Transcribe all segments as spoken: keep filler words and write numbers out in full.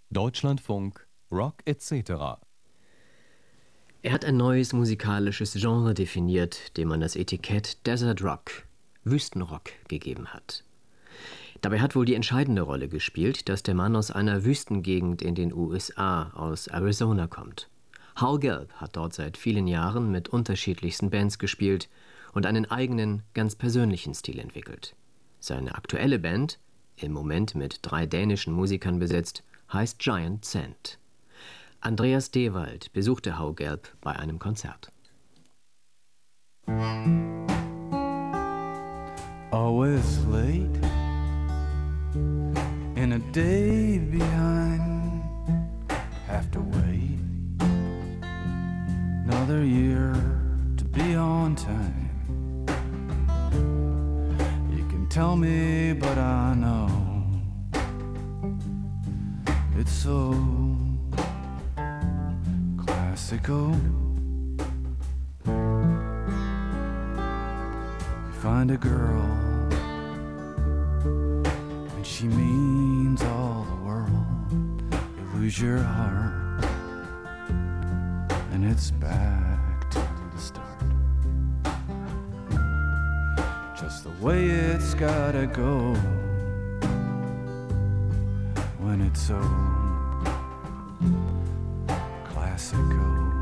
Deutschlandfunk Rock et cetera. Er hat ein neues musikalisches Genre definiert, dem man das Etikett Desert Rock, Wüstenrock, gegeben hat. Dabei hat wohl die entscheidende Rolle gespielt, dass der Mann aus einer Wüstengegend in den U S A, aus Arizona, kommt. Hal Gelb hat dort seit vielen Jahren mit unterschiedlichsten Bands gespielt und einen eigenen, ganz persönlichen Stil entwickelt. Seine aktuelle Band, im Moment mit drei dänischen Musikern besetzt, heißt Giant Sand. Andreas Dewald besuchte Hal Gelb bei einem Konzert. Always late in a day behind, have to wait another year to be on time. You can tell me, but I know it's so classical. You find a girl and she means all the world. You lose your heart and it's back to the start. Just the way it's gotta go when it's so classical.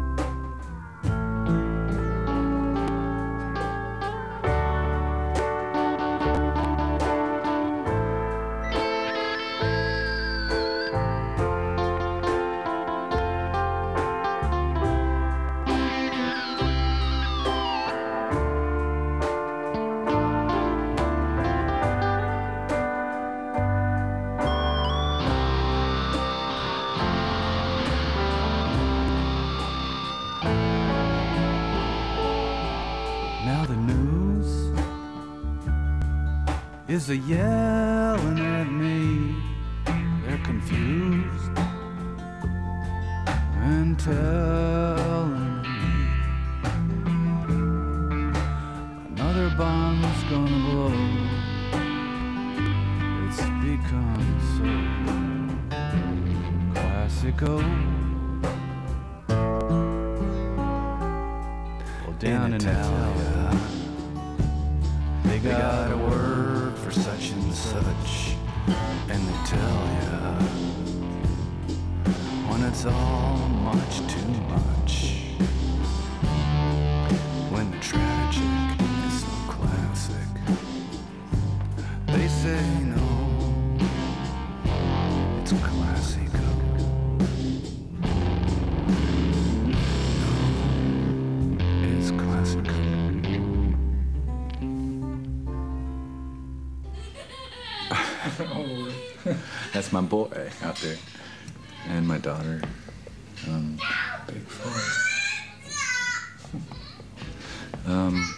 Is a yelling at me, they're confused and telling me another bomb's gonna blow. It's become so classical. Well, down in Italia, they got a word for such and such, and they tell ya when it's all much too much, when the tragic is so classic, they say no, it's classical. No, it's classical. That's my boy out there, and my daughter. Um, big fan. Um,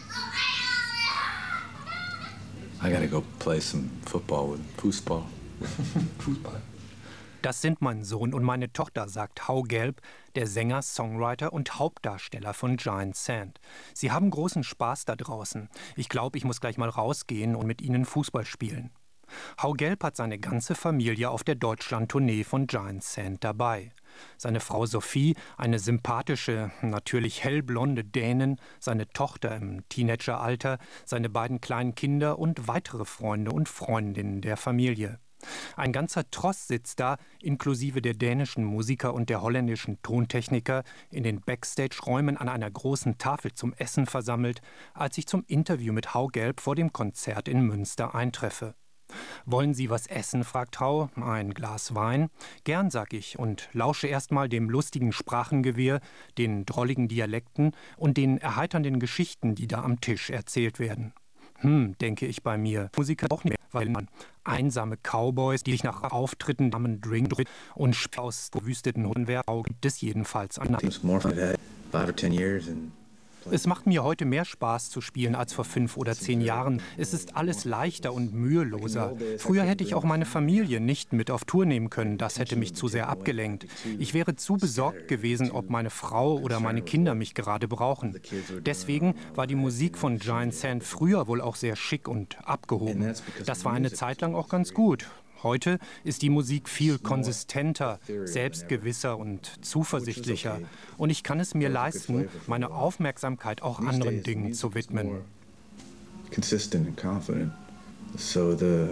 I gotta go play some football with Fußball. Fußball. Das sind mein Sohn und meine Tochter, sagt Hal Gelb, der Sänger, Songwriter und Hauptdarsteller von Giant Sand. Sie haben großen Spaß da draußen. Ich glaube, ich muss gleich mal rausgehen und mit ihnen Fußball spielen. Hal Gelb hat seine ganze Familie auf der Deutschland-Tournee von Giant Sand dabei. Seine Frau Sophie, eine sympathische, natürlich hellblonde Dänin, seine Tochter im Teenageralter, seine beiden kleinen Kinder und weitere Freunde und Freundinnen der Familie. Ein ganzer Tross sitzt da, inklusive der dänischen Musiker und der holländischen Tontechniker, in den Backstage-Räumen an einer großen Tafel zum Essen versammelt, als ich zum Interview mit Hal Gelb vor dem Konzert in Münster eintreffe. »Wollen Sie was essen?« fragt Hal. »Ein Glas Wein?« »Gern«, sag ich und lausche erstmal dem lustigen Sprachengewirr, den drolligen Dialekten und den erheiternden Geschichten, die da am Tisch erzählt werden. Hm, denke ich bei mir, Musiker auch nicht mehr, weil man einsame Cowboys, die sich nach Auftritten Damen Drink und aus verwüsteten Hundenwehr gibt es jedenfalls an. Es macht mir heute mehr Spaß zu spielen als vor fünf oder zehn Jahren. Es ist alles leichter und müheloser. Früher hätte ich auch meine Familie nicht mit auf Tour nehmen können. Das hätte mich zu sehr abgelenkt. Ich wäre zu besorgt gewesen, ob meine Frau oder meine Kinder mich gerade brauchen. Deswegen war die Musik von Giant Sand früher wohl auch sehr schick und abgehoben. Das war eine Zeit lang auch ganz gut. Heute ist die Musik viel konsistenter, selbstgewisser und zuversichtlicher. Und ich kann es mir leisten, meine Aufmerksamkeit auch anderen Dingen zu widmen. Consistent and confident, so the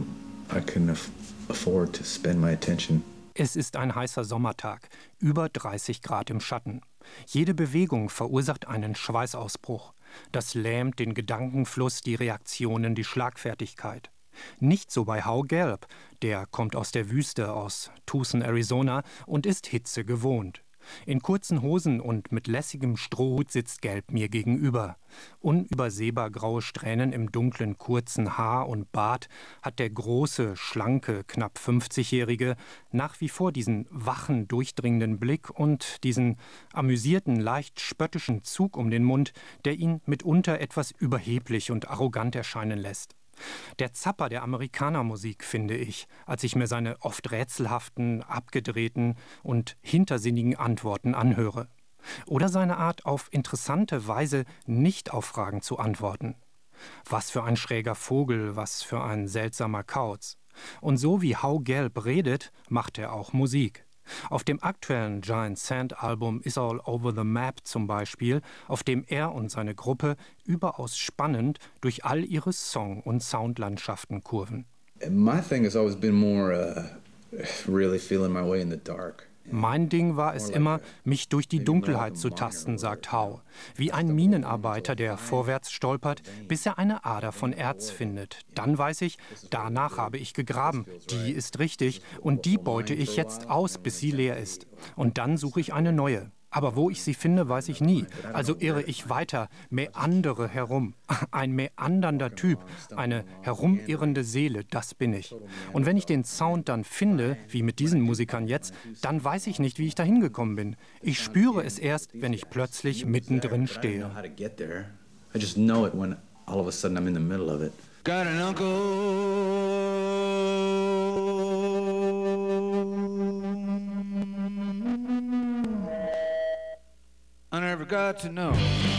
I can afford to spend my attention. Es ist ein heißer Sommertag, über dreißig Grad im Schatten. Jede Bewegung verursacht einen Schweißausbruch. Das lähmt den Gedankenfluss, die Reaktionen, die Schlagfertigkeit. Nicht so bei Hau Gelb, der kommt aus der Wüste, aus Tucson, Arizona und ist Hitze gewohnt. In kurzen Hosen und mit lässigem Strohhut sitzt Gelb mir gegenüber. Unübersehbar graue Strähnen im dunklen, kurzen Haar und Bart hat der große, schlanke, knapp fünfzigjährige nach wie vor diesen wachen, durchdringenden Blick und diesen amüsierten, leicht spöttischen Zug um den Mund, der ihn mitunter etwas überheblich und arrogant erscheinen lässt. Der Zapper der Amerikanermusik, finde ich, als ich mir seine oft rätselhaften, abgedrehten und hintersinnigen Antworten anhöre. Oder seine Art, auf interessante Weise nicht auf Fragen zu antworten. Was für ein schräger Vogel, was für ein seltsamer Kauz. Und so wie Hau Gelb redet, macht er auch Musik. Auf dem aktuellen Giant Sand Album Is All Over the Map zum Beispiel, auf dem er und seine Gruppe überaus spannend durch all ihre Song- und Soundlandschaften kurven. My thing has always been more uh, really feeling my way in the dark. Mein Ding war es immer, mich durch die Dunkelheit zu tasten, sagt Hau. Wie ein Minenarbeiter, der vorwärts stolpert, bis er eine Ader von Erz findet. Dann weiß ich, danach habe ich gegraben. Die ist richtig und die beute ich jetzt aus, bis sie leer ist. Und dann suche ich eine neue. Aber wo ich sie finde, weiß ich nie. Also irre ich weiter, meandere herum. Ein meandernder Typ, eine herumirrende Seele, das bin ich. Und wenn ich den Sound dann finde, wie mit diesen Musikern jetzt, dann weiß ich nicht, wie ich dahin gekommen bin. Ich spüre es erst, wenn ich plötzlich mittendrin stehe. I just know it when all of a sudden I'm in the middle of it. Got an uncle. I never got to know.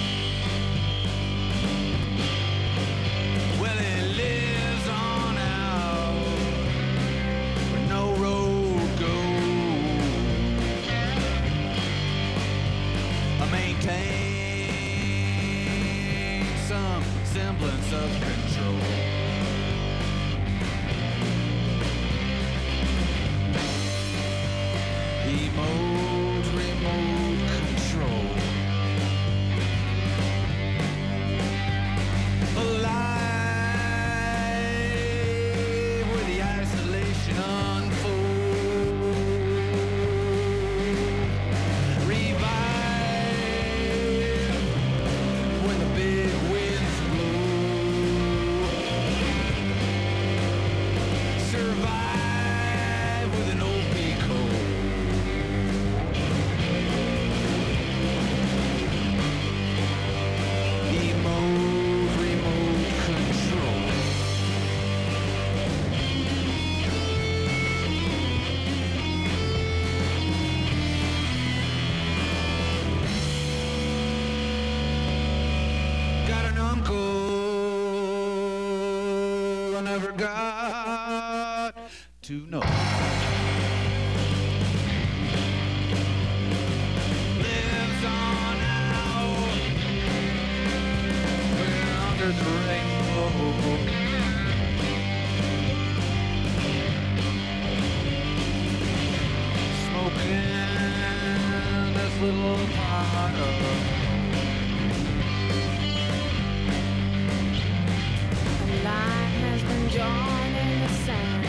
Well, it lives on out where no road goes. I maintain some semblance of control. Emote, remote control. To know. Lives on out under the rainbow. Smoking this little fire. A line has been drawn in the sand.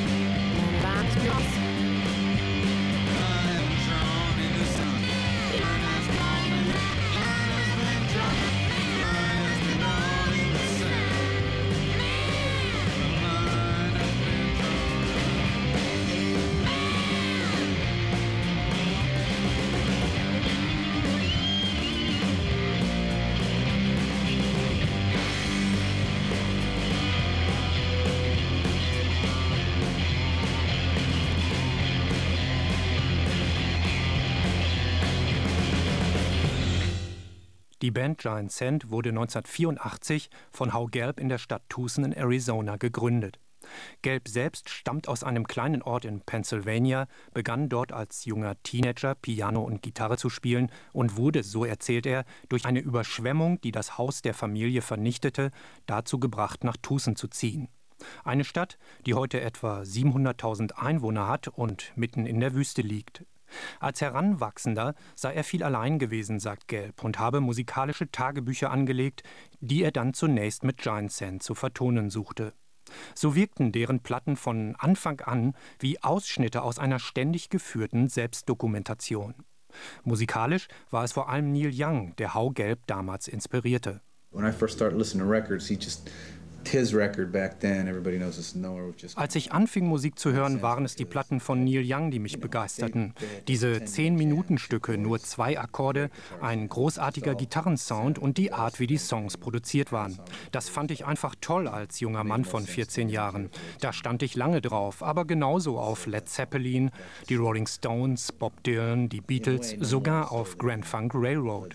Die Band Giant Sand wurde neunzehnhundertvierundachtzig von Hau Gelb in der Stadt Tucson in Arizona gegründet. Gelb selbst stammt aus einem kleinen Ort in Pennsylvania, begann dort als junger Teenager Piano und Gitarre zu spielen und wurde, so erzählt er, durch eine Überschwemmung, die das Haus der Familie vernichtete, dazu gebracht, nach Tucson zu ziehen. Eine Stadt, die heute etwa siebenhunderttausend Einwohner hat und mitten in der Wüste liegt. Als Heranwachsender sei er viel allein gewesen, sagt Gelb, und habe musikalische Tagebücher angelegt, die er dann zunächst mit Giant Sand zu vertonen suchte. So wirkten deren Platten von Anfang an wie Ausschnitte aus einer ständig geführten Selbstdokumentation. Musikalisch war es vor allem Neil Young, der Hau Gelb damals inspirierte. When I first started listening to records, he just his record back then, everybody knows it's Nowhere. Just Als ich anfing, Musik zu hören, waren es die Platten von Neil Young, die mich begeisterten. Diese Zehn-Minuten-Stücke, nur zwei Akkorde, ein großartiger Gitarrensound und die Art, wie die Songs produziert waren. Das fand ich einfach toll als junger Mann von vierzehn Jahren. Da stand ich lange drauf, aber genauso auf Led Zeppelin, die Rolling Stones, Bob Dylan, die Beatles, sogar auf Grand Funk Railroad.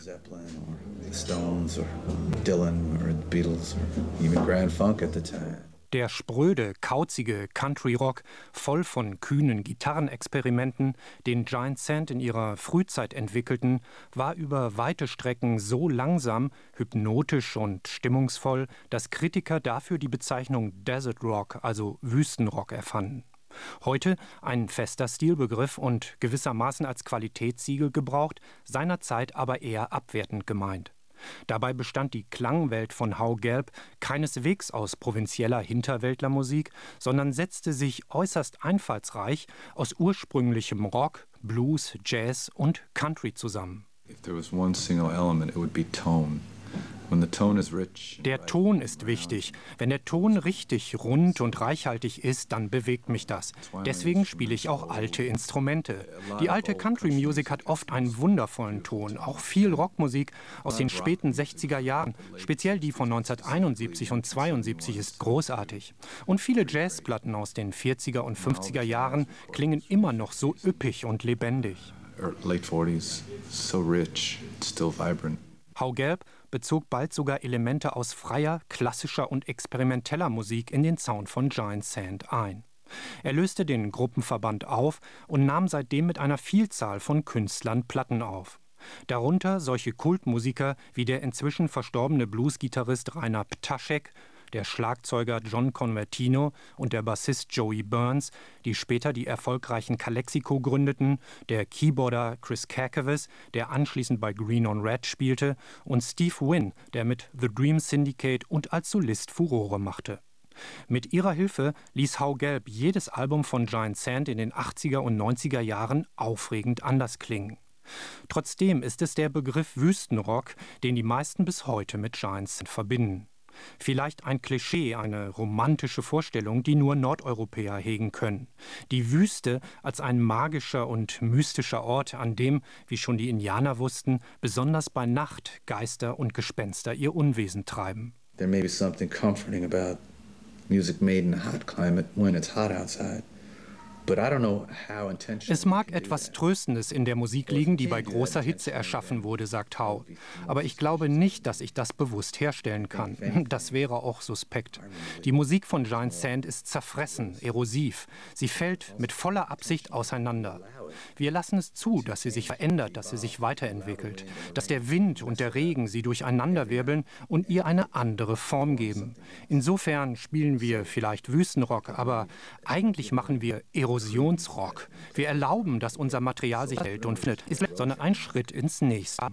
the Stones or Dylan or the Beatles or even Grand Funk at the time. Der spröde, kauzige Country-Rock, voll von kühnen Gitarrenexperimenten, den Giant Sand in ihrer Frühzeit entwickelten, war über weite Strecken so langsam, hypnotisch und stimmungsvoll, dass Kritiker dafür die Bezeichnung Desert Rock, also Wüstenrock, erfanden. Heute ein fester Stilbegriff und gewissermaßen als Qualitätssiegel gebraucht, seinerzeit aber eher abwertend gemeint. Dabei bestand die Klangwelt von Hau Gelb keineswegs aus provinzieller Hinterwäldlermusik, sondern setzte sich äußerst einfallsreich aus ursprünglichem Rock, Blues, Jazz und Country zusammen. If there was one single element, it would be tone. When the tone is rich. Der Ton ist wichtig. Wenn der Ton richtig rund und reichhaltig ist, dann bewegt mich das. Deswegen spiele ich auch alte Instrumente. Die alte Country Music hat oft einen wundervollen Ton. Auch viel Rockmusik aus den späten sechziger Jahren, speziell die von neunzehnhunderteinundsiebzig und zweiundsiebzig, ist großartig. Und viele Jazzplatten aus den vierziger und fünfziger Jahren klingen immer noch so üppig und lebendig. Late forties, so rich, still vibrant. Hau Gelb bezog bald sogar Elemente aus freier, klassischer und experimenteller Musik in den Sound von Giant Sand ein. Er löste den Gruppenverband auf und nahm seitdem mit einer Vielzahl von Künstlern Platten auf. Darunter solche Kultmusiker wie der inzwischen verstorbene Bluesgitarrist Rainer Ptaszek, der Schlagzeuger John Convertino und der Bassist Joey Burns, die später die erfolgreichen Calexico gründeten, der Keyboarder Chris Kakavas, der anschließend bei Green on Red spielte, und Steve Wynn, der mit The Dream Syndicate und als Solist Furore machte. Mit ihrer Hilfe ließ Hau Gelb jedes Album von Giant Sand in den achtziger und neunziger Jahren aufregend anders klingen. Trotzdem ist es der Begriff Wüstenrock, den die meisten bis heute mit Giant Sand verbinden. Vielleicht ein Klischee, eine romantische Vorstellung, die nur Nordeuropäer hegen können. Die Wüste als ein magischer und mystischer Ort, an dem, wie schon die Indianer wussten, besonders bei Nacht Geister und Gespenster ihr Unwesen treiben. There may be something comforting about music made in a hot climate when it's hot outside. But I don't know how intentional. Es mag etwas Tröstendes in der Musik liegen, die bei großer Hitze erschaffen wurde, sagt Hau. Aber ich glaube nicht, dass ich das bewusst herstellen kann. Das wäre auch suspekt. Die Musik von Giant Sand ist zerfressen, erosiv. Sie fällt mit voller Absicht auseinander. Wir lassen es zu, dass sie sich verändert, dass sie sich weiterentwickelt, dass der Wind und der Regen sie durcheinanderwirbeln und ihr eine andere Form geben. Insofern spielen wir vielleicht Wüstenrock, aber eigentlich machen wir Erosionsrock. Wir erlauben, dass unser Material sich hält und findet, sondern ein Schritt ins Nächste.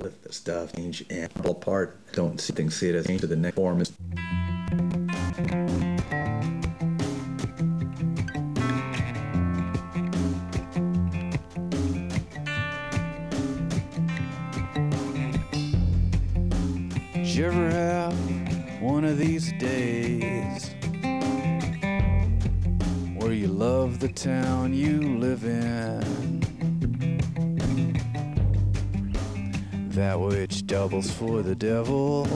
Did you ever have one of these days where you love the town you live in, that which doubles for the devil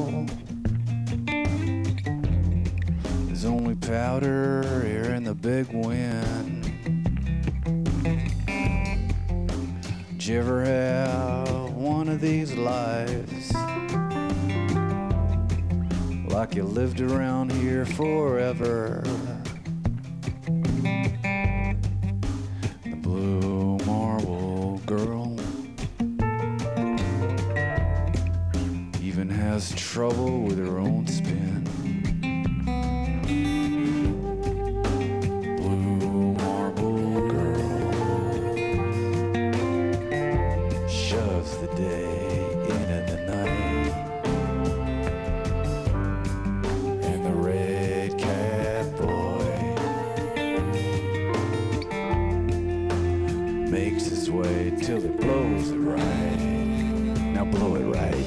is only powder here in the big wind? Did you ever have one of these lives like you lived around here forever, trouble with her own spin. Blue marble girl shoves the day into the night, and the red cat boy makes his way till it blows it right. Now blow it right.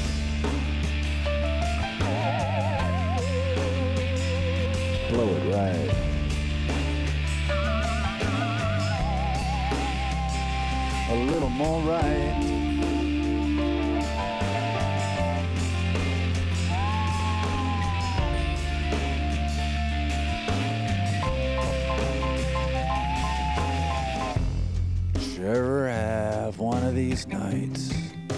Blow it right. A little more right. Did you ever have one of these nights?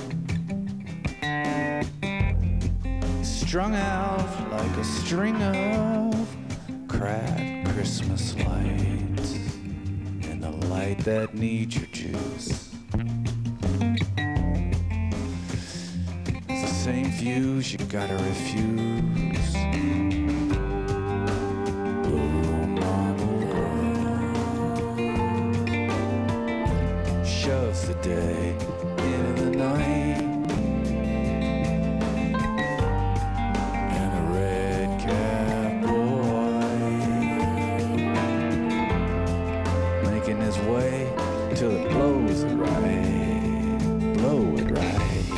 Strung out like a string of cracked Christmas lights, and the light that needs your juice. It's the same fuse you gotta refuse. Blue marble girl shoves the day into the night. Till it blows it right, blow it right.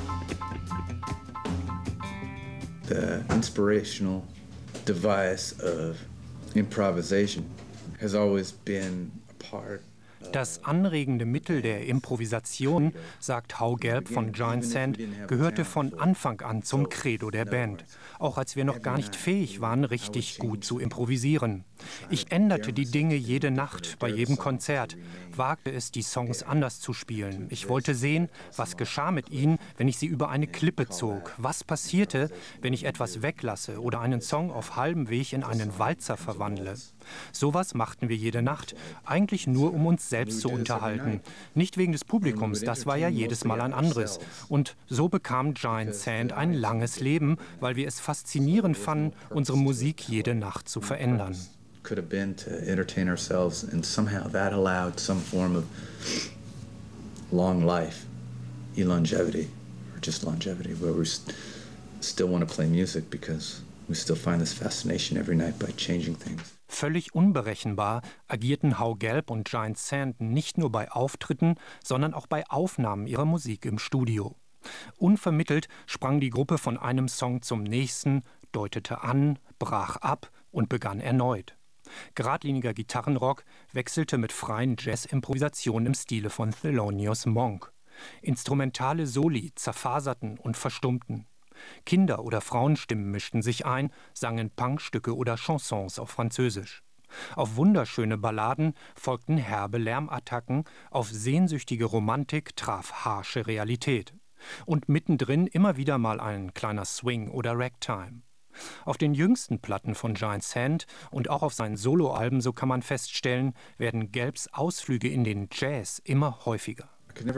The inspirational device of improvisation has always been a part. Das anregende Mittel der Improvisation, sagt Hau Gelb von Giant Sand, gehörte von Anfang an zum Credo der Band, auch als wir noch gar nicht fähig waren, richtig gut zu improvisieren. Ich änderte die Dinge jede Nacht, bei jedem Konzert, wagte es, die Songs anders zu spielen. Ich wollte sehen, was geschah mit ihnen, wenn ich sie über eine Klippe zog, was passierte, wenn ich etwas weglasse oder einen Song auf halbem Weg in einen Walzer verwandle. Sowas machten wir jede Nacht, eigentlich nur um uns selbst zu unterhalten. Nicht wegen des Publikums, das war ja jedes Mal ein anderes. Und so bekam Giant Sand ein langes Leben, weil wir es faszinierend fanden, unsere Musik jede Nacht zu verändern. Could have been to entertain ourselves, and somehow that allowed some form of long life, elongevity, or just longevity, where we st- still want to play music because we still find this fascination every night by changing things. Völlig unberechenbar agierten Hau Gelb und Giant Sand nicht nur bei Auftritten, sondern auch bei Aufnahmen ihrer Musik im Studio. Unvermittelt sprang die Gruppe von einem Song zum nächsten, deutete an, brach ab und begann erneut. Geradliniger Gitarrenrock wechselte mit freien Jazz-Improvisationen im Stile von Thelonious Monk. Instrumentale Soli zerfaserten und verstummten. Kinder- oder Frauenstimmen mischten sich ein, sangen Punkstücke oder Chansons auf Französisch. Auf wunderschöne Balladen folgten herbe Lärmattacken, auf sehnsüchtige Romantik traf harsche Realität. Und mittendrin immer wieder mal ein kleiner Swing oder Ragtime. Auf den jüngsten Platten von Giant Sand und auch auf seinen Soloalben, so kann man feststellen, werden Gelbs Ausflüge in den Jazz immer häufiger.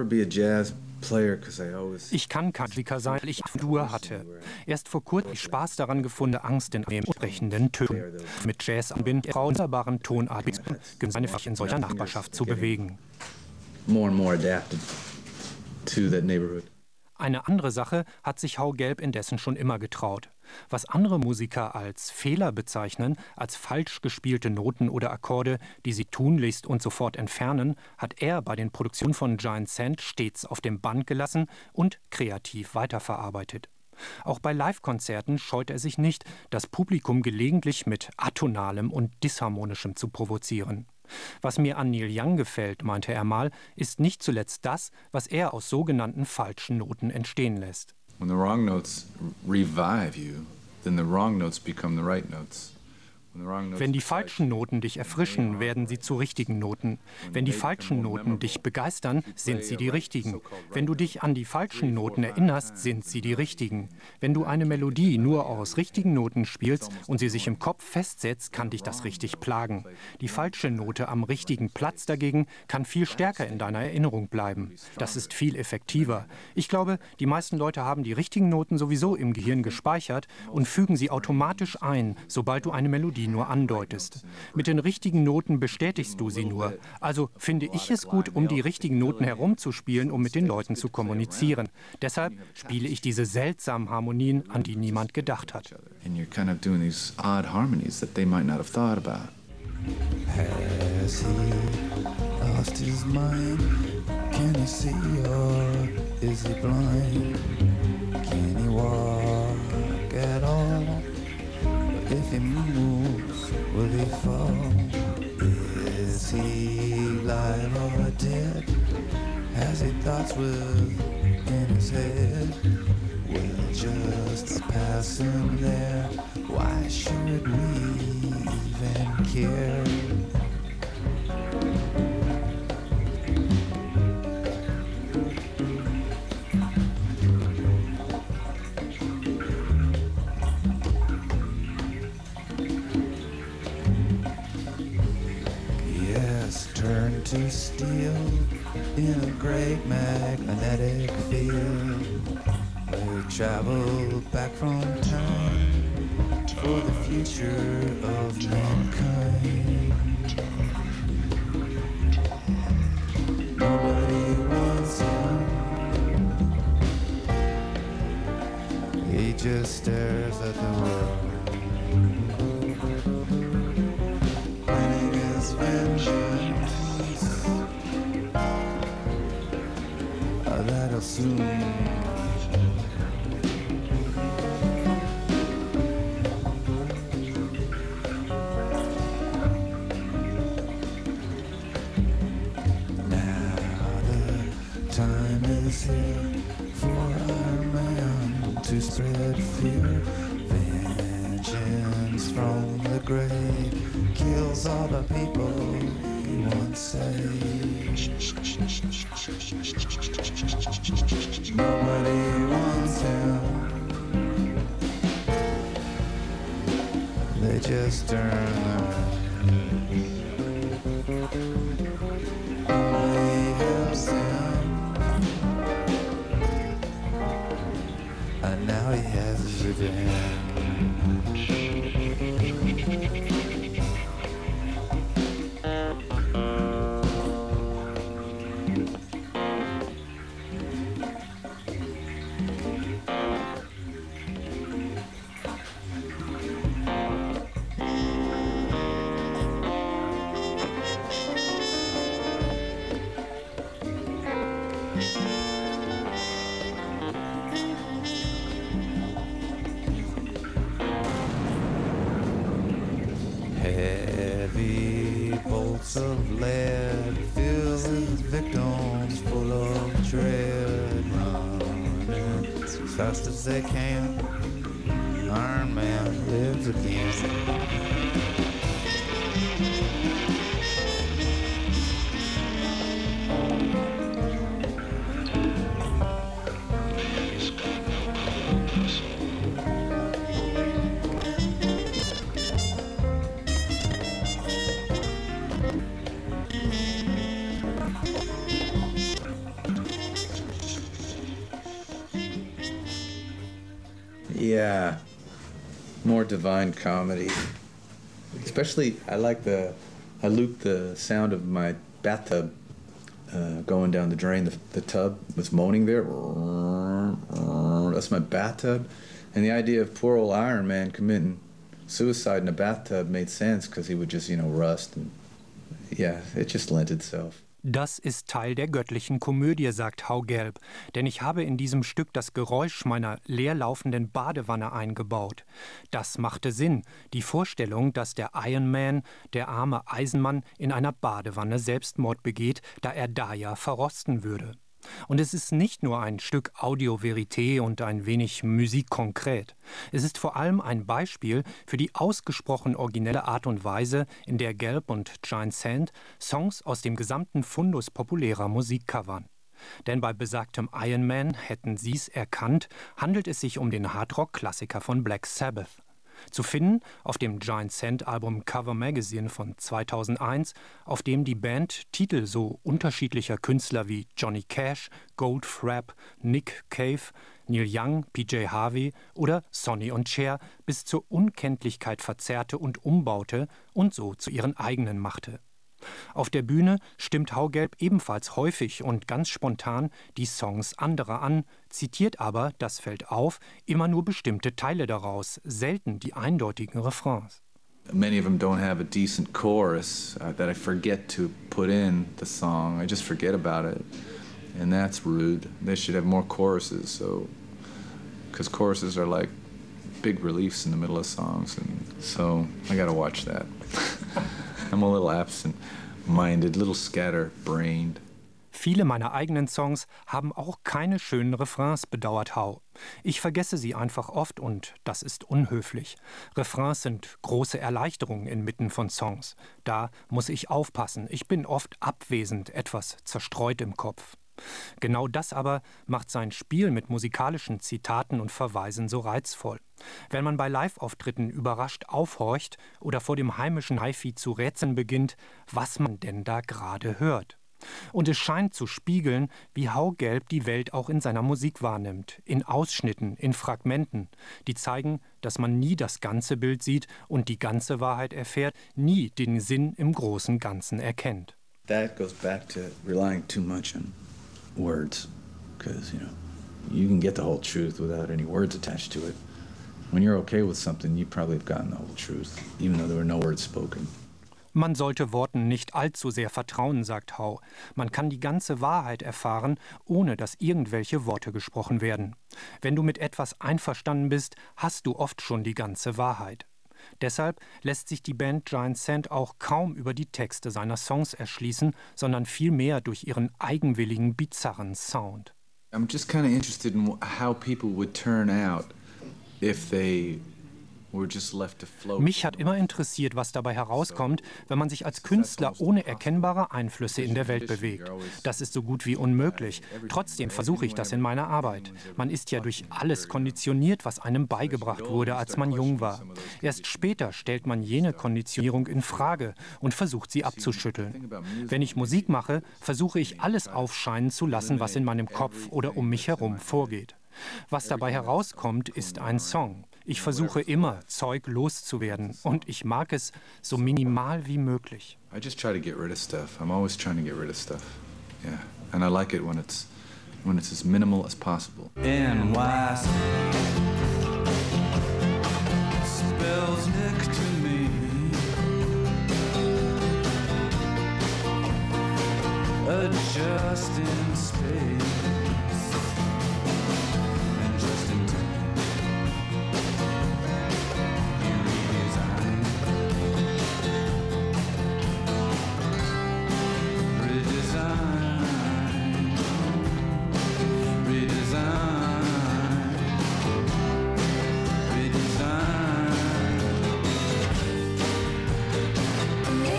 Ich kann kein Musiker sein, weil ich Dur hatte. Erst vor kurzem Spaß daran gefunden, Angst in einem sprechenden Tönen. Mit Jazz bin ich wunderbaren Tonart, seine Fach in solcher Nachbarschaft zu bewegen. More and more adapted to that neighborhood. Eine andere Sache hat sich Hau Gelb indessen schon immer getraut. Was andere Musiker als Fehler bezeichnen, als falsch gespielte Noten oder Akkorde, die sie tunlichst und sofort entfernen, hat er bei den Produktionen von Giant Sand stets auf dem Band gelassen und kreativ weiterverarbeitet. Auch bei Live-Konzerten scheut er sich nicht, das Publikum gelegentlich mit Atonalem und Disharmonischem zu provozieren. Was mir an Neil Young gefällt, meinte er mal, ist nicht zuletzt das, was er aus sogenannten falschen Noten entstehen lässt. When the wrong notes revive you, then the wrong notes become the right notes. Wenn die falschen Noten dich erfrischen, werden sie zu richtigen Noten. Wenn die falschen Noten dich begeistern, sind sie die richtigen. Wenn du dich an die falschen Noten erinnerst, sind sie die richtigen. Wenn du eine Melodie nur aus richtigen Noten spielst und sie sich im Kopf festsetzt, kann dich das richtig plagen. Die falsche Note am richtigen Platz dagegen kann viel stärker in deiner Erinnerung bleiben. Das ist viel effektiver. Ich glaube, die meisten Leute haben die richtigen Noten sowieso im Gehirn gespeichert und fügen sie automatisch ein, sobald du eine Melodie nur andeutest. Mit den richtigen Noten bestätigst du sie nur. Also finde ich es gut, um die richtigen Noten herumzuspielen, um mit den Leuten zu kommunizieren. Deshalb spiele ich diese seltsamen Harmonien, an die niemand gedacht hat. And you're kind of doing these odd harmonies that they might not have thought about. Has he lost his mind? Can he see or is he blind? Can he walk at all? If he moves, will he fall? Is he alive or dead? Has he thoughts within his head? We're just passing there. Why should we even care? Turn to steel in a great magnetic field. We travel back from time for the future of mankind. Nobody wants him. He just stares at the world. Planning his vengeance. That'll soon. Now the time is here for our man to spread fear. Vengeance from the grave kills all the people he once saved. Nobody wants him. They just turn their Nobody helps him. And now he has his revenge. Heavy bolts of lead fill his victims full of dread, running as fast as they can. Iron Man lives again. Yeah, more divine comedy. Especially, I like the, I looped the sound of my bathtub uh, going down the drain. The, the tub was moaning there. That's my bathtub. And the idea of poor old Iron Man committing suicide in a bathtub made sense because he would just, you know, rust. And yeah, it just lent itself. Das ist Teil der göttlichen Komödie, sagt Hau Gelb. Denn ich habe in diesem Stück das Geräusch meiner leerlaufenden Badewanne eingebaut. Das machte Sinn. Die Vorstellung, dass der Iron Man, der arme Eisenmann, in einer Badewanne Selbstmord begeht, da er da ja verrosten würde. Und es ist nicht nur ein Stück Audio-Verité und ein wenig Musik konkret. Es ist vor allem ein Beispiel für die ausgesprochen originelle Art und Weise, in der Gelb und Giant Sand Songs aus dem gesamten Fundus populärer Musik covern. Denn bei besagtem Iron Man, hätten Sie es erkannt, handelt es sich um den Hardrock-Klassiker von Black Sabbath. Zu finden auf dem Giant Sand-Album Cover Magazine von zweitausendeins, auf dem die Band Titel so unterschiedlicher Künstler wie Johnny Cash, Goldfrapp, Nick Cave, Neil Young, P J Harvey oder Sonny und Cher bis zur Unkenntlichkeit verzerrte und umbaute und so zu ihren eigenen machte. Auf der Bühne stimmt Haugelb ebenfalls häufig und ganz spontan die Songs anderer an, zitiert aber, das fällt auf, immer nur bestimmte Teile daraus, selten die eindeutigen Refrains. Many of them don't have a decent chorus uh, that I forget to put in the song. I just forget about it. And that's rude. They should have more choruses, so because choruses are like big reliefs in the middle of songs, and so I got to watch that. I'm a little absent-minded, little scatter-brained. Viele meiner eigenen Songs haben auch keine schönen Refrains, bedauert Hau. Ich vergesse sie einfach oft und das ist unhöflich. Refrains sind große Erleichterungen inmitten von Songs. Da muss ich aufpassen. Ich bin oft abwesend, etwas zerstreut im Kopf. Genau das aber macht sein Spiel mit musikalischen Zitaten und Verweisen so reizvoll. Wenn man bei Live-Auftritten überrascht aufhorcht oder vor dem heimischen Hi-Fi zu rätseln beginnt, was man denn da gerade hört. Und es scheint zu spiegeln, wie Haugelb die Welt auch in seiner Musik wahrnimmt, in Ausschnitten, in Fragmenten, die zeigen, dass man nie das ganze Bild sieht und die ganze Wahrheit erfährt, nie den Sinn im großen Ganzen erkennt. That goes back to relying too much on words, because, you know, you can get the whole truth without any words attached to it. When you're okay with something, you probably have gotten the whole truth, even though there were no words spoken. Man sollte Worten nicht allzu sehr vertrauen, sagt Hau. Man kann die ganze Wahrheit erfahren, ohne dass irgendwelche Worte gesprochen werden. Wenn du mit etwas einverstanden bist, hast du oft schon die ganze Wahrheit. Deshalb lässt sich die Band Giant Sand auch kaum über die Texte seiner Songs erschließen, sondern vielmehr durch ihren eigenwilligen, bizarren Sound. I'm just kind of interested in how people would turn out if they were just left to float. Mich hat immer interessiert, was dabei herauskommt, wenn man sich als Künstler ohne erkennbare Einflüsse in der Welt bewegt. Das ist so gut wie unmöglich. Trotzdem versuche ich das in meiner Arbeit. Man ist ja durch alles konditioniert, was einem beigebracht wurde, als man jung war. Erst später stellt man jene Konditionierung in Frage und versucht, sie abzuschütteln. Wenn ich Musik mache, versuche ich alles aufscheinen zu lassen, was in meinem Kopf oder um mich herum vorgeht. Was dabei herauskommt, ist ein Song. Ich versuche immer, Zeug loszuwerden und ich mag es so minimal wie möglich. I just try to get rid of stuff. I'm always trying to get rid of stuff. Yeah, and I like it when it's when it's as minimal as possible. N Y C spells Nick to me. Adjust in space.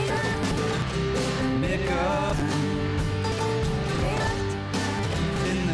In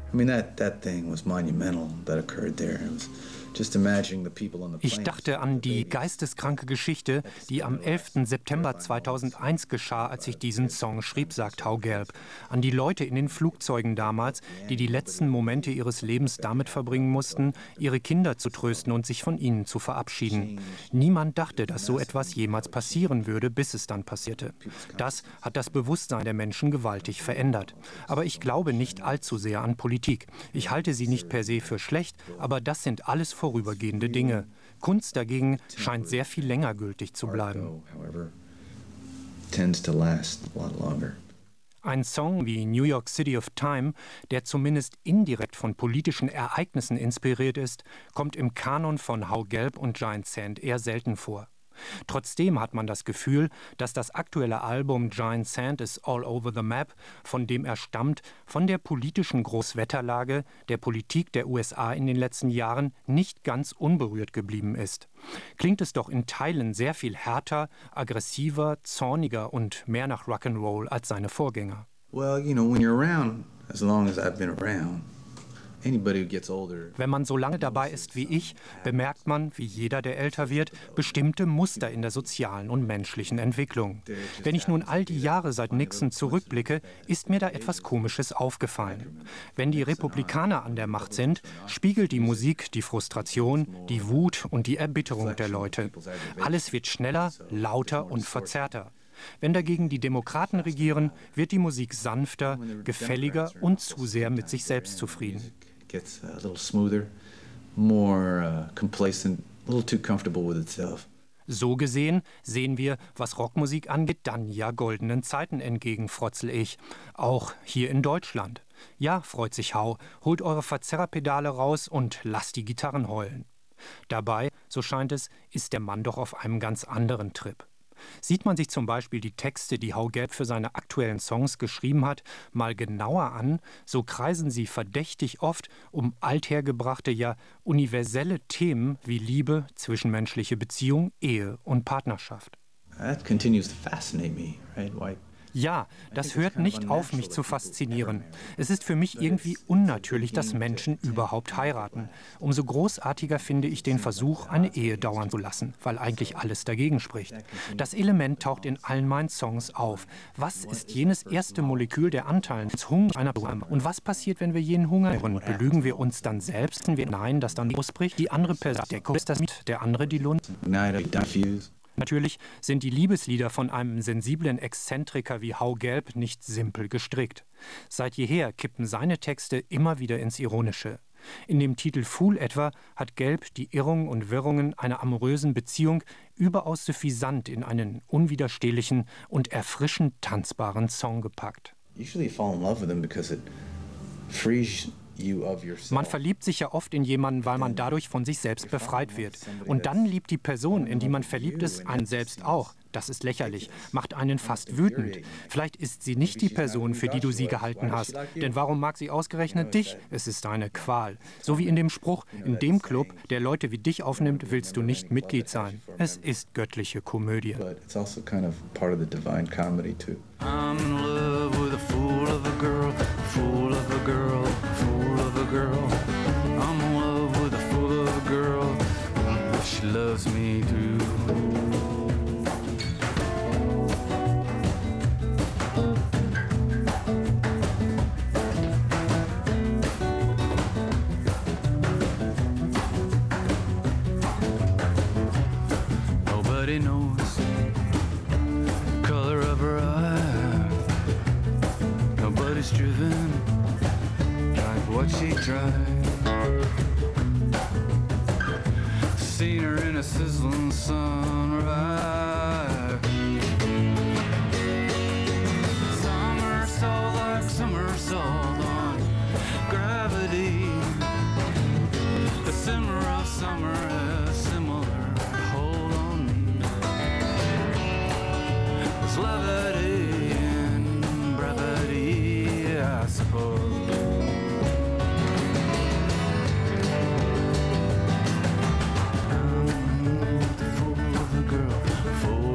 I mean, that, that thing was monumental that occurred there. It was just imagining the people on the Ich planes. dachte an die geisteskranke Geschichte, die am elften September zweitausendeins geschah, als ich diesen Song schrieb, sagt Hau Gelb. An die Leute in den Flugzeugen damals, die die letzten Momente ihres Lebens damit verbringen mussten, ihre Kinder zu trösten und sich von ihnen zu verabschieden. Niemand dachte, dass so etwas jemals passieren würde, bis es dann passierte. Das hat das Bewusstsein der Menschen gewaltig verändert. Aber ich glaube nicht allzu sehr an Politik. Ich halte sie nicht per se für schlecht, aber das sind alles vorübergehende Dinge. Kunst dagegen scheint sehr viel länger gültig zu bleiben. Ein Song wie New York City of Time, der zumindest indirekt von politischen Ereignissen inspiriert ist, kommt im Kanon von Hau Gelb und Giant Sand eher selten vor. Trotzdem hat man das Gefühl, dass das aktuelle Album Giant Sand is All Over the Map, von dem er stammt, von der politischen Großwetterlage, der Politik der U S A in den letzten Jahren nicht ganz unberührt geblieben ist. Klingt es doch in Teilen sehr viel härter, aggressiver, zorniger und mehr nach Rock'n'Roll als seine Vorgänger. Well, you know, when you're around, as long as I've been around, wenn man so lange dabei ist wie ich, bemerkt man, wie jeder, der älter wird, bestimmte Muster in der sozialen und menschlichen Entwicklung. Wenn ich nun all die Jahre seit Nixon zurückblicke, ist mir da etwas Komisches aufgefallen. Wenn die Republikaner an der Macht sind, spiegelt die Musik die Frustration, die Wut und die Erbitterung der Leute. Alles wird schneller, lauter und verzerrter. Wenn dagegen die Demokraten regieren, wird die Musik sanfter, gefälliger und zu sehr mit sich selbst zufrieden. Gets a little smoother, more uh, complacent, a little too comfortable with itself. So gesehen sehen wir, was Rockmusik angeht, dann ja goldenen Zeiten entgegen, frotzel ich. Auch hier in Deutschland. Ja, freut sich Hau, holt eure Verzerrerpedale raus und lasst die Gitarren heulen. Dabei, so scheint es, ist der Mann doch auf einem ganz anderen Trip. Sieht man sich zum Beispiel die Texte, die Hau Gelb für seine aktuellen Songs geschrieben hat, mal genauer an, so kreisen sie verdächtig oft um althergebrachte, ja universelle Themen wie Liebe, zwischenmenschliche Beziehung, Ehe und Partnerschaft. That continues to fascinate me, right? Why? Ja, das hört nicht auf, mich zu faszinieren. Es ist für mich irgendwie unnatürlich, dass Menschen überhaupt heiraten. Umso großartiger finde ich den Versuch, eine Ehe dauern zu lassen, weil eigentlich alles dagegen spricht. Das Element taucht in allen meinen Songs auf. Was ist jenes erste Molekül der Anteilen des Hungers einer Person? Und was passiert, wenn wir jenen Hunger hören? Belügen wir uns dann selbst, wenn wir nein, das dann ausbricht? Die andere Person, der Kuss, das mit, der andere die Lunte. Natürlich sind die Liebeslieder von einem sensiblen Exzentriker wie Hau Gelb nicht simpel gestrickt. Seit jeher kippen seine Texte immer wieder ins Ironische. In dem Titel Fool etwa hat Gelb die Irrungen und Wirrungen einer amorösen Beziehung überaus suffisant in einen unwiderstehlichen und erfrischend tanzbaren Song gepackt. Usually fall in love with them because it frees. Man verliebt sich ja oft in jemanden, weil man dadurch von sich selbst befreit wird. Und dann liebt die Person, in die man verliebt ist, einen selbst auch. Das ist lächerlich, macht einen fast wütend. Vielleicht ist sie nicht die Person, für die du sie gehalten hast. Denn warum mag sie ausgerechnet dich? Es ist eine Qual. So wie in dem Spruch, in dem Club, der Leute wie dich aufnimmt, willst du nicht Mitglied sein. Es ist göttliche Komödie. I'm in love with a fool of a girl, fool of a girl, fool of a girl. I'm in love with a fool of a girl, she loves me too. Nobody knows the color of her eye. Nobody's driven like what she tried. Seen her in a sizzling sunrise. Somersault like somersault on gravity. The simmer of summer has similar hold on me. There's levity and brevity, I suppose. Fool of a girl, fool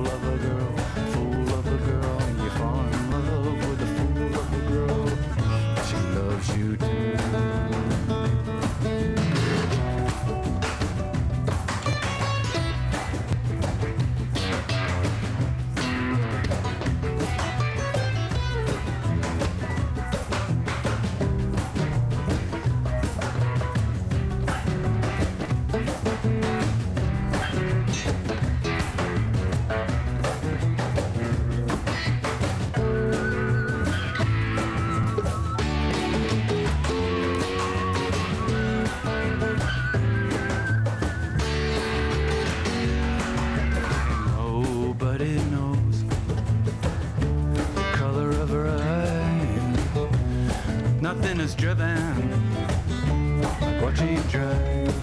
Nothing is driven like what you drive.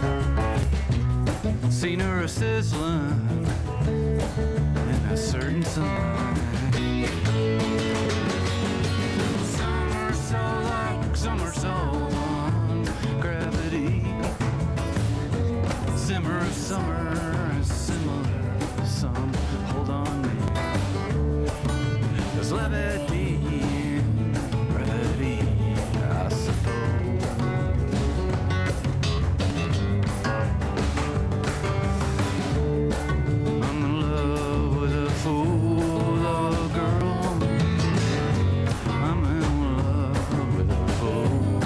Seen her a sizzling in a certain sun. Some are so like, some are so on gravity. Simmer of summer is similar. Some hold on me. There's levity, brevity, I suppose. I'm in love with a fool of a girl. I'm in love with a fool.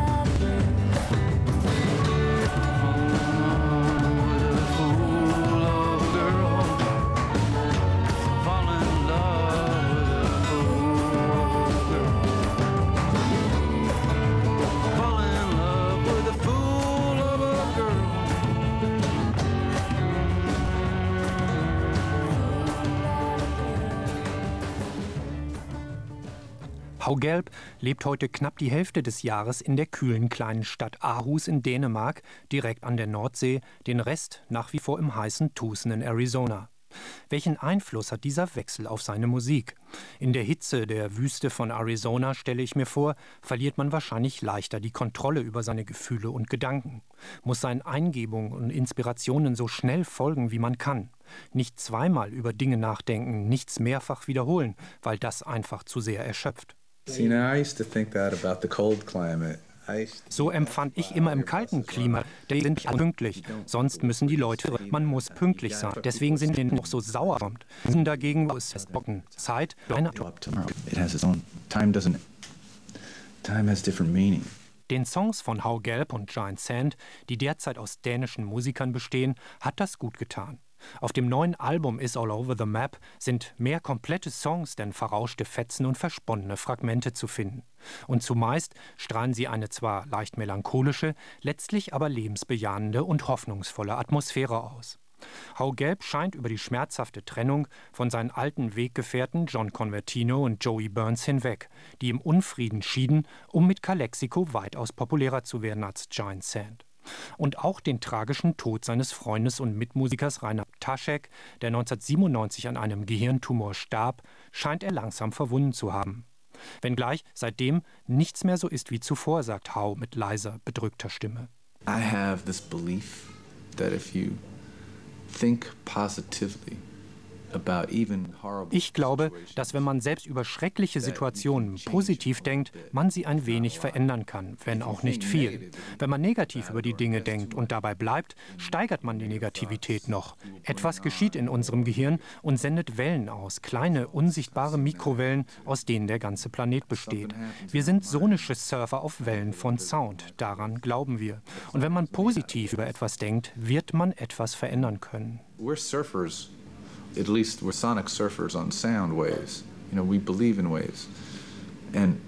Hau Gelb lebt heute knapp die Hälfte des Jahres in der kühlen kleinen Stadt Aarhus in Dänemark, direkt an der Nordsee, den Rest nach wie vor im heißen Tucson in Arizona. Welchen Einfluss hat dieser Wechsel auf seine Musik? In der Hitze der Wüste von Arizona, stelle ich mir vor, verliert man wahrscheinlich leichter die Kontrolle über seine Gefühle und Gedanken, muss seinen Eingebungen und Inspirationen so schnell folgen, wie man kann. Nicht zweimal über Dinge nachdenken, nichts mehrfach wiederholen, weil das einfach zu sehr erschöpft. See, now I used to think that about the cold climate. So empfand ich immer im kalten Klima. Die sind nicht pünktlich. Sonst müssen die Leute, man muss pünktlich sein. Deswegen sind die noch so sauer. Dagegen ist es trocken. Zeit, eine It has its own time doesn't time has different meaning. Den Songs von Hau Gelb und Giant Sand, die derzeit aus dänischen Musikern bestehen, hat das gut getan. Auf dem neuen Album Is All Over the Map sind mehr komplette Songs denn verrauschte Fetzen und versponnene Fragmente zu finden. Und zumeist strahlen sie eine zwar leicht melancholische, letztlich aber lebensbejahende und hoffnungsvolle Atmosphäre aus. Hau Gelb scheint über die schmerzhafte Trennung von seinen alten Weggefährten John Convertino und Joey Burns hinweg, die im Unfrieden schieden, um mit Calexico weitaus populärer zu werden als Giant Sand. Und auch den tragischen Tod seines Freundes und Mitmusikers Rainer Ptaszek, der neunzehnhundertsiebenundneunzig an einem Gehirntumor starb, scheint er langsam verwunden zu haben. Wenngleich seitdem nichts mehr so ist wie zuvor, sagt Hau mit leiser, bedrückter Stimme. I have this belief that if you think positively about even horrible Ich glaube, dass wenn man selbst über schreckliche Situationen positiv denkt, man sie ein wenig verändern kann, wenn auch nicht viel. Wenn man negativ über die Dinge denkt und dabei bleibt, steigert man die Negativität noch. Etwas geschieht in unserem Gehirn und sendet Wellen aus, kleine, unsichtbare Mikrowellen, aus denen der ganze Planet besteht. Wir sind sonische Surfer auf Wellen von Sound, daran glauben wir. Und wenn man positiv über etwas denkt, wird man etwas verändern können. We're surfers. At least we're sonic surfers on sound waves. You know, we believe in waves. And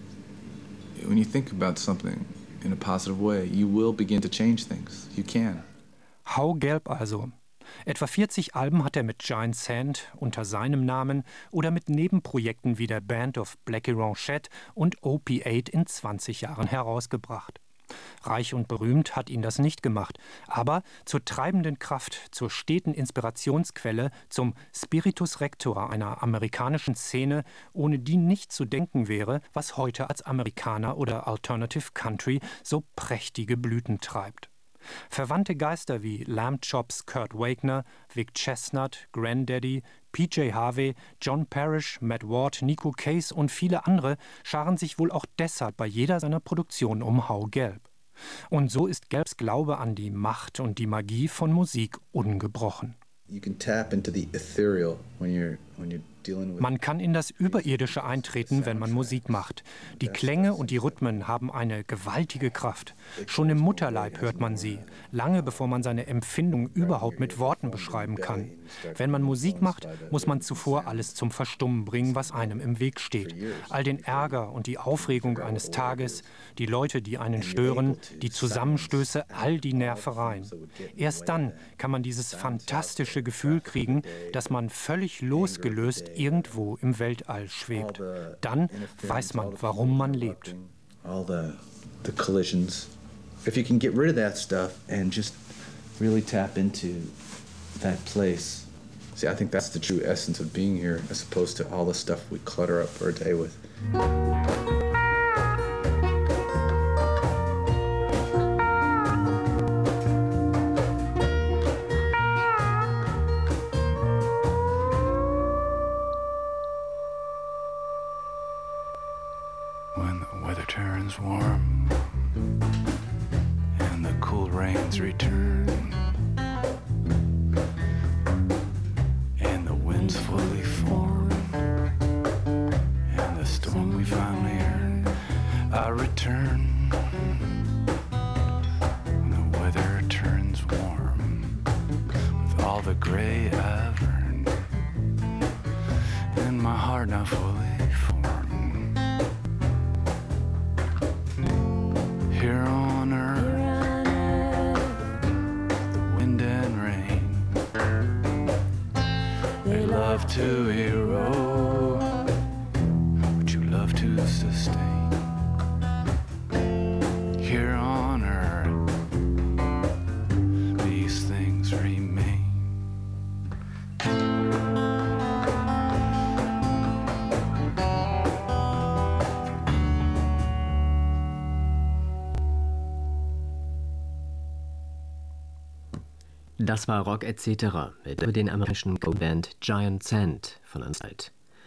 when you think about something in a positive way, you will begin to change things. You can. Hau Gelb also. Etwa vierzig Alben hat er mit Giant Sand unter seinem Namen oder mit Nebenprojekten wie der Band of Blackie Ranchette und O P acht in zwanzig Jahren herausgebracht. Reich und berühmt hat ihn das nicht gemacht, aber zur treibenden Kraft, zur steten Inspirationsquelle, zum Spiritus Rector einer amerikanischen Szene, ohne die nicht zu denken wäre, was heute als Amerikaner oder Alternative Country so prächtige Blüten treibt. Verwandte Geister wie Lamb Chops Kurt Wagner, Vic Chestnut, Grandaddy, P J Harvey, John Parrish, Matt Ward, Nico Case und viele andere scharen sich wohl auch deshalb bei jeder seiner Produktionen um Hau Gelb. Und so ist Gelbs Glaube an die Macht und die Magie von Musik ungebrochen. You can tap into the ethereal when you're when you're Man kann in das Überirdische eintreten, wenn man Musik macht. Die Klänge und die Rhythmen haben eine gewaltige Kraft. Schon im Mutterleib hört man sie, lange bevor man seine Empfindung überhaupt mit Worten beschreiben kann. Wenn man Musik macht, muss man zuvor alles zum Verstummen bringen, was einem im Weg steht. All den Ärger und die Aufregung eines Tages, die Leute, die einen stören, die Zusammenstöße, all die Nervereien. Erst dann kann man dieses fantastische Gefühl kriegen, dass man völlig losgelöst irgendwo im Weltall schwebt. Dann weiß man, warum man lebt. all the the collisions. If you can get rid of that stuff and just really tap into that place. See, I think that's the true essence of being here, as opposed to all the stuff we clutter up our day with. When the weather turns warm and the cool rains return and the winds fully form and the storm we finally earn, I return. When the weather turns warm with all the gray I've earned and my heart now fully formed. Here on earth, the wind and rain, they love to erode what you love to sustain. Here on earth, these things remain. Das war Rock et cetera mit den amerikanischen Go-Band Giant Sand von einer Zeit.